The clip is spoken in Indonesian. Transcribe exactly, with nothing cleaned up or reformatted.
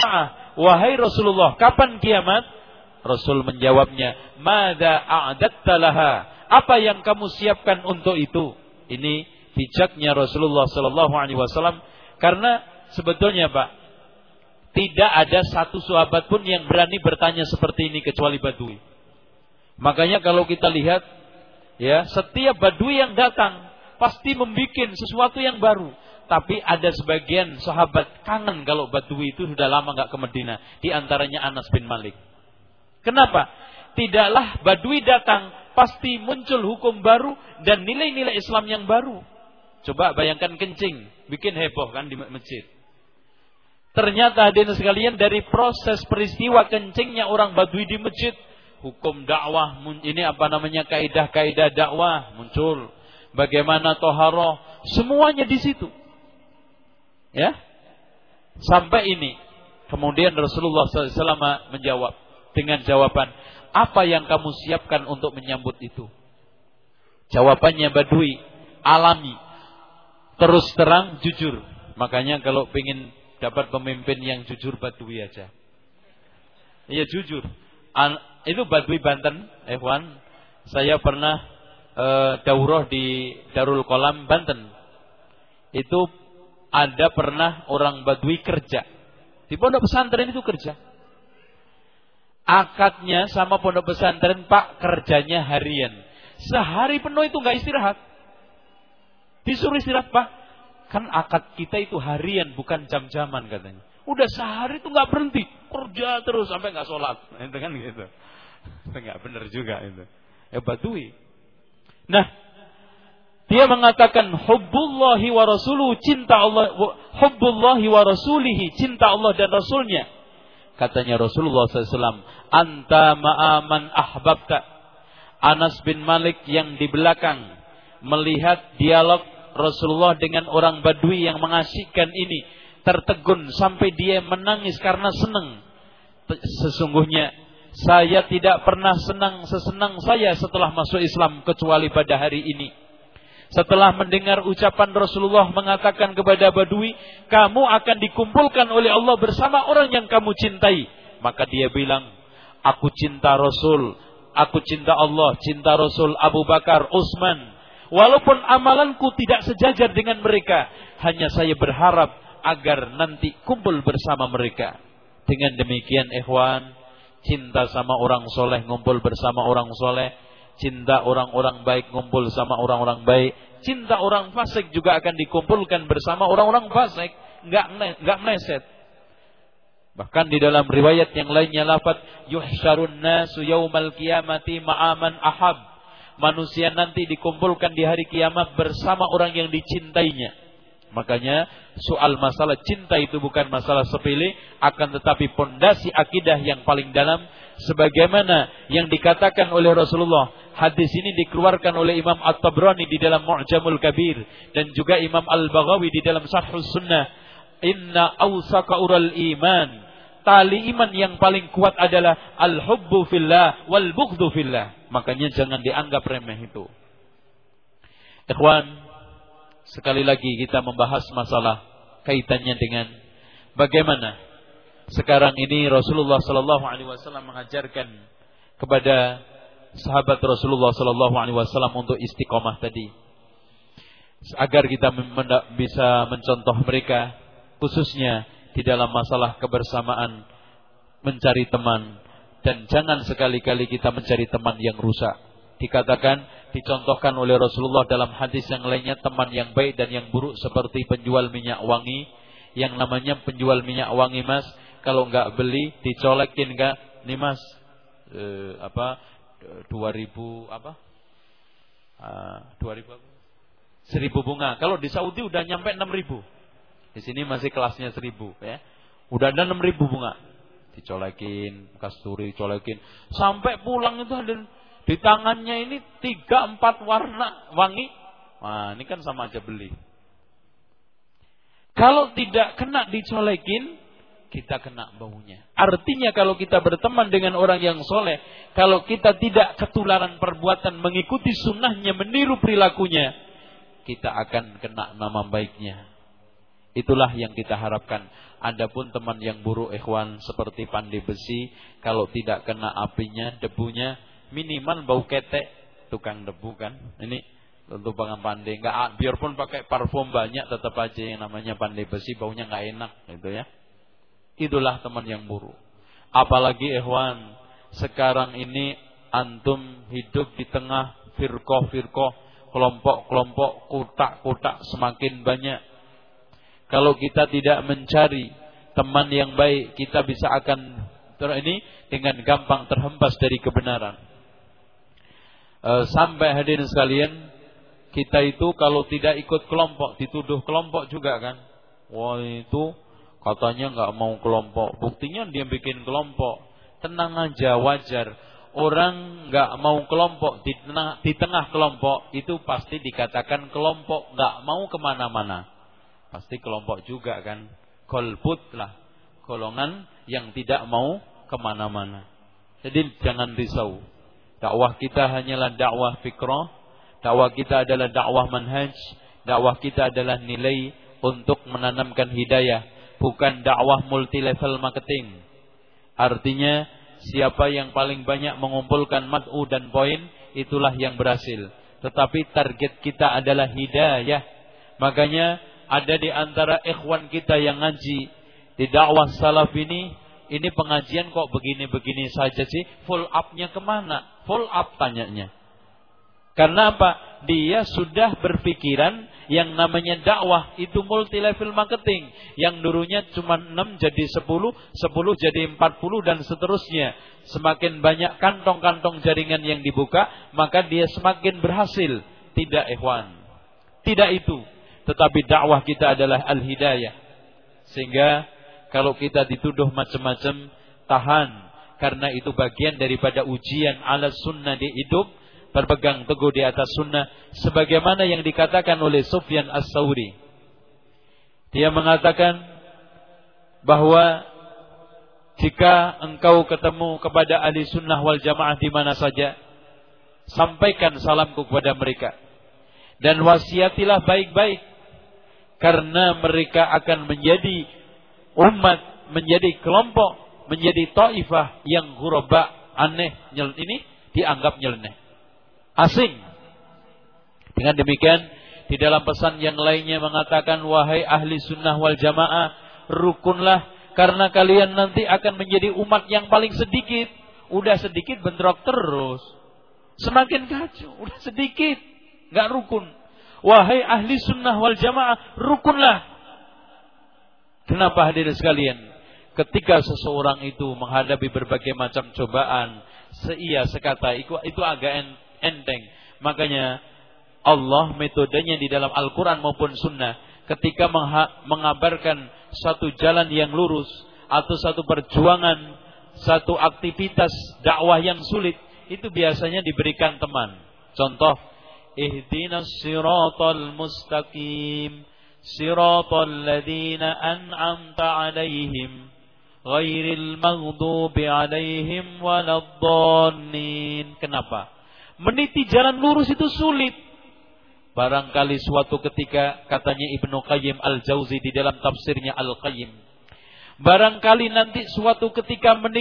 sa'ah, wahai Rasulullah, kapan kiamat? Rasul menjawabnya, madza a'datta laha, apa yang kamu siapkan untuk itu? Ini bijaknya Rasulullah sallallahu alaihi wasallam, karena sebetulnya Pak, tidak ada satu sahabat pun yang berani bertanya seperti ini kecuali Badui. Makanya kalau kita lihat, ya, setiap Badui yang datang pasti membuat sesuatu yang baru. Tapi ada sebagian sahabat kangen kalau Badui itu sudah lama nggak ke Madinah. Di antaranya Anas bin Malik. Kenapa? Tidaklah Badui datang pasti muncul hukum baru dan nilai-nilai Islam yang baru. Coba bayangkan kencing, bikin heboh kan di masjid. Ternyata hadirin sekalian, dari proses peristiwa kencingnya orang Badui di masjid, hukum dakwah, ini apa namanya, kaidah-kaidah dakwah muncul. Bagaimana toharoh, semuanya di situ. Ya, sampai ini. Kemudian Rasulullah shallallahu alaihi wasallam menjawab dengan jawaban, apa yang kamu siapkan untuk menyambut itu? Jawabannya Badui, alami, terus terang, jujur. Makanya kalau pengen dapat pemimpin yang jujur, Badui aja. Iya, jujur. An- itu Badui Banten, Ikhwan. Saya pernah e, daurah di Darul Qolam Banten. Itu ada pernah orang Badui kerja di pondok pesantren, itu kerja. Akadnya sama pondok pesantren, Pak, kerjanya harian. Sehari penuh itu nggak istirahat. Disuruh istirahat, Pak. Kan akad kita itu harian, bukan jam-jaman katanya. Udah sehari itu nggak berhenti, kerja terus sampai nggak sholat, itu kan gitu. Itu nggak benar juga itu. Ya Badui. Nah, dia mengatakan hubbullahi wa rasuluhu, cinta Allah, hubbullahi wa rasulihi, cinta Allah dan Rasulnya. Katanya Rasulullah shallallahu alaihi wasallam, anta ma'aman ahbabta. Anas bin Malik yang di belakang melihat dialog Rasulullah dengan orang Badui yang mengasyikkan ini, tertegun sampai dia menangis karena senang. Sesungguhnya saya tidak pernah senang sesenang saya setelah masuk Islam kecuali pada hari ini. Setelah mendengar ucapan Rasulullah mengatakan kepada Badui, kamu akan dikumpulkan oleh Allah bersama orang yang kamu cintai. Maka dia bilang, aku cinta Rasul, aku cinta Allah, cinta Rasul, Abu Bakar, Utsman. Walaupun amalanku tidak sejajar dengan mereka, hanya saya berharap agar nanti kumpul bersama mereka. Dengan demikian, ikhwan, cinta sama orang soleh ngumpul bersama orang soleh, cinta orang-orang baik ngumpul sama orang-orang baik, cinta orang fasik juga akan dikumpulkan bersama orang-orang fasik, enggak enggak meleset. Bahkan di dalam riwayat yang lainnya lafaz yuhsyarun nasu yaumal qiyamati ma'aman ahab. Manusia nanti dikumpulkan di hari kiamat bersama orang yang dicintainya. Makanya soal masalah cinta itu bukan masalah sepele, akan tetapi pondasi akidah yang paling dalam, sebagaimana yang dikatakan oleh Rasulullah. Hadis ini dikeluarkan oleh Imam At-Tabrani di dalam Mu'jamul Kabir dan juga Imam Al-Baghawi di dalam Sharhus Sunnah. Inna awsaqa ural iman, tali iman yang paling kuat adalah al-hubbu fillah wal bughdhu fillah. Makanya jangan dianggap remeh itu. Ikhwan, sekali lagi kita membahas masalah kaitannya dengan bagaimana sekarang ini Rasulullah sallallahu alaihi wasallam mengajarkan kepada sahabat Rasulullah sallallahu alaihi wasallam untuk istiqomah tadi. Agar kita bisa mencontoh mereka, khususnya di dalam masalah kebersamaan, mencari teman, dan jangan sekali-kali kita mencari teman yang rusak. Dikatakan, dicontohkan oleh Rasulullah dalam hadis yang lainnya, teman yang baik dan yang buruk seperti penjual minyak wangi. Yang namanya penjual minyak wangi, mas, kalau enggak beli dicolekin enggak? Nih mas, eh, apa dua ribu apa? Ah, dua ribu apa? Seribu bunga. Kalau di Saudi udah nyampe enam ribu. Di sini masih kelasnya seribu, ya. Udah ada enam ribu bunga. Dicolekin, kasturi, colekin, sampai pulang itu ada di tangannya ini tiga empat warna wangi. Nah, ini kan sama aja beli. Kalau tidak kena dicolekin, kita kena baunya. Artinya kalau kita berteman dengan orang yang soleh, kalau kita tidak ketularan perbuatan mengikuti sunnahnya, meniru perilakunya, kita akan kena nama baiknya. Itulah yang kita harapkan. Adapun teman yang buruk ikhwan seperti pandai besi, kalau tidak kena apinya, debunya, minimal bau ketek, tukang debu kan. Ini tentu pengen pandai, enggak, biarpun pakai parfum banyak tetap aja yang namanya pandai besi baunya enggak enak gitu ya. Itulah teman yang buruk. Apalagi ikhwan, sekarang ini antum hidup di tengah firqah-firqah, kelompok-kelompok, kotak-kotak semakin banyak. Kalau kita tidak mencari teman yang baik, kita bisa akan ini dengan gampang terhempas dari kebenaran. E, sampai hadirin sekalian, kita itu kalau tidak ikut kelompok, dituduh kelompok juga kan. Wah itu katanya nggak mau kelompok, buktinya dia bikin kelompok. Tenang aja, wajar. Orang nggak mau kelompok di tengah, di tengah kelompok itu pasti dikatakan kelompok nggak mau kemana-mana. Pasti kelompok juga kan. Golput lah, golongan yang tidak mau kemana-mana. Jadi jangan risau. Dakwah kita hanyalah dakwah fikrah. Dakwah kita adalah dakwah manhaj. Dakwah kita adalah nilai untuk menanamkan hidayah, bukan dakwah multi level marketing. Artinya siapa yang paling banyak mengumpulkan mad'u dan poin, itulah yang berhasil. Tetapi target kita adalah hidayah. Makanya ada di antara ikhwan kita yang ngaji di dakwah salaf ini, ini pengajian kok begini-begini saja sih, full up-nya kemana? Full up tanyanya. Karena apa? Dia sudah berpikiran yang namanya dakwah itu multi level marketing. Yang dulunya cuma enam jadi sepuluh, sepuluh jadi empat puluh dan seterusnya. Semakin banyak kantong-kantong jaringan yang dibuka, maka dia semakin berhasil. Tidak ikhwan. Tidak itu. Tetapi dakwah kita adalah al-hidayah. Sehingga kalau kita dituduh macam-macam, tahan. Karena itu bagian daripada ujian ala sunnah di hidup. Berpegang teguh di atas sunnah. Sebagaimana yang dikatakan oleh Sufyan As-Tsauri. Dia mengatakan bahwa jika engkau ketemu kepada ahli sunnah wal jamaah di mana saja, sampaikan salamku kepada mereka. Dan wasiatilah baik-baik. Karena mereka akan menjadi umat, menjadi kelompok, menjadi taifah yang ghuraba, aneh, nyel, ini dianggap nyeleneh, asing. Dengan demikian, di dalam pesan yang lainnya mengatakan, wahai ahli sunnah wal jamaah, rukunlah, karena kalian nanti akan menjadi umat yang paling sedikit. Udah sedikit bentrok terus, semakin kacau. Udah sedikit, gak rukun. Wahai ahli sunnah wal jamaah, rukunlah. Kenapa hadirin sekalian? Ketika seseorang itu menghadapi berbagai macam cobaan, seia sekata itu, itu agak enteng. Makanya Allah metodenya di dalam Al-Quran maupun Sunnah, ketika mengabarkan satu jalan yang lurus atau satu perjuangan, satu aktivitas dakwah yang sulit, itu biasanya diberikan teman. Contoh, ihdinas siratal mustaqim siratal ladzina an'amta 'alaihim ghairil maghdubi 'alaihim waladdallin. Kenapa? Meniti jalan lurus itu sulit. Barangkali suatu ketika, katanya Ibnu Qayyim Al-Jauzi di dalam tafsirnya Al-Qayyim, barangkali nanti suatu ketika meniti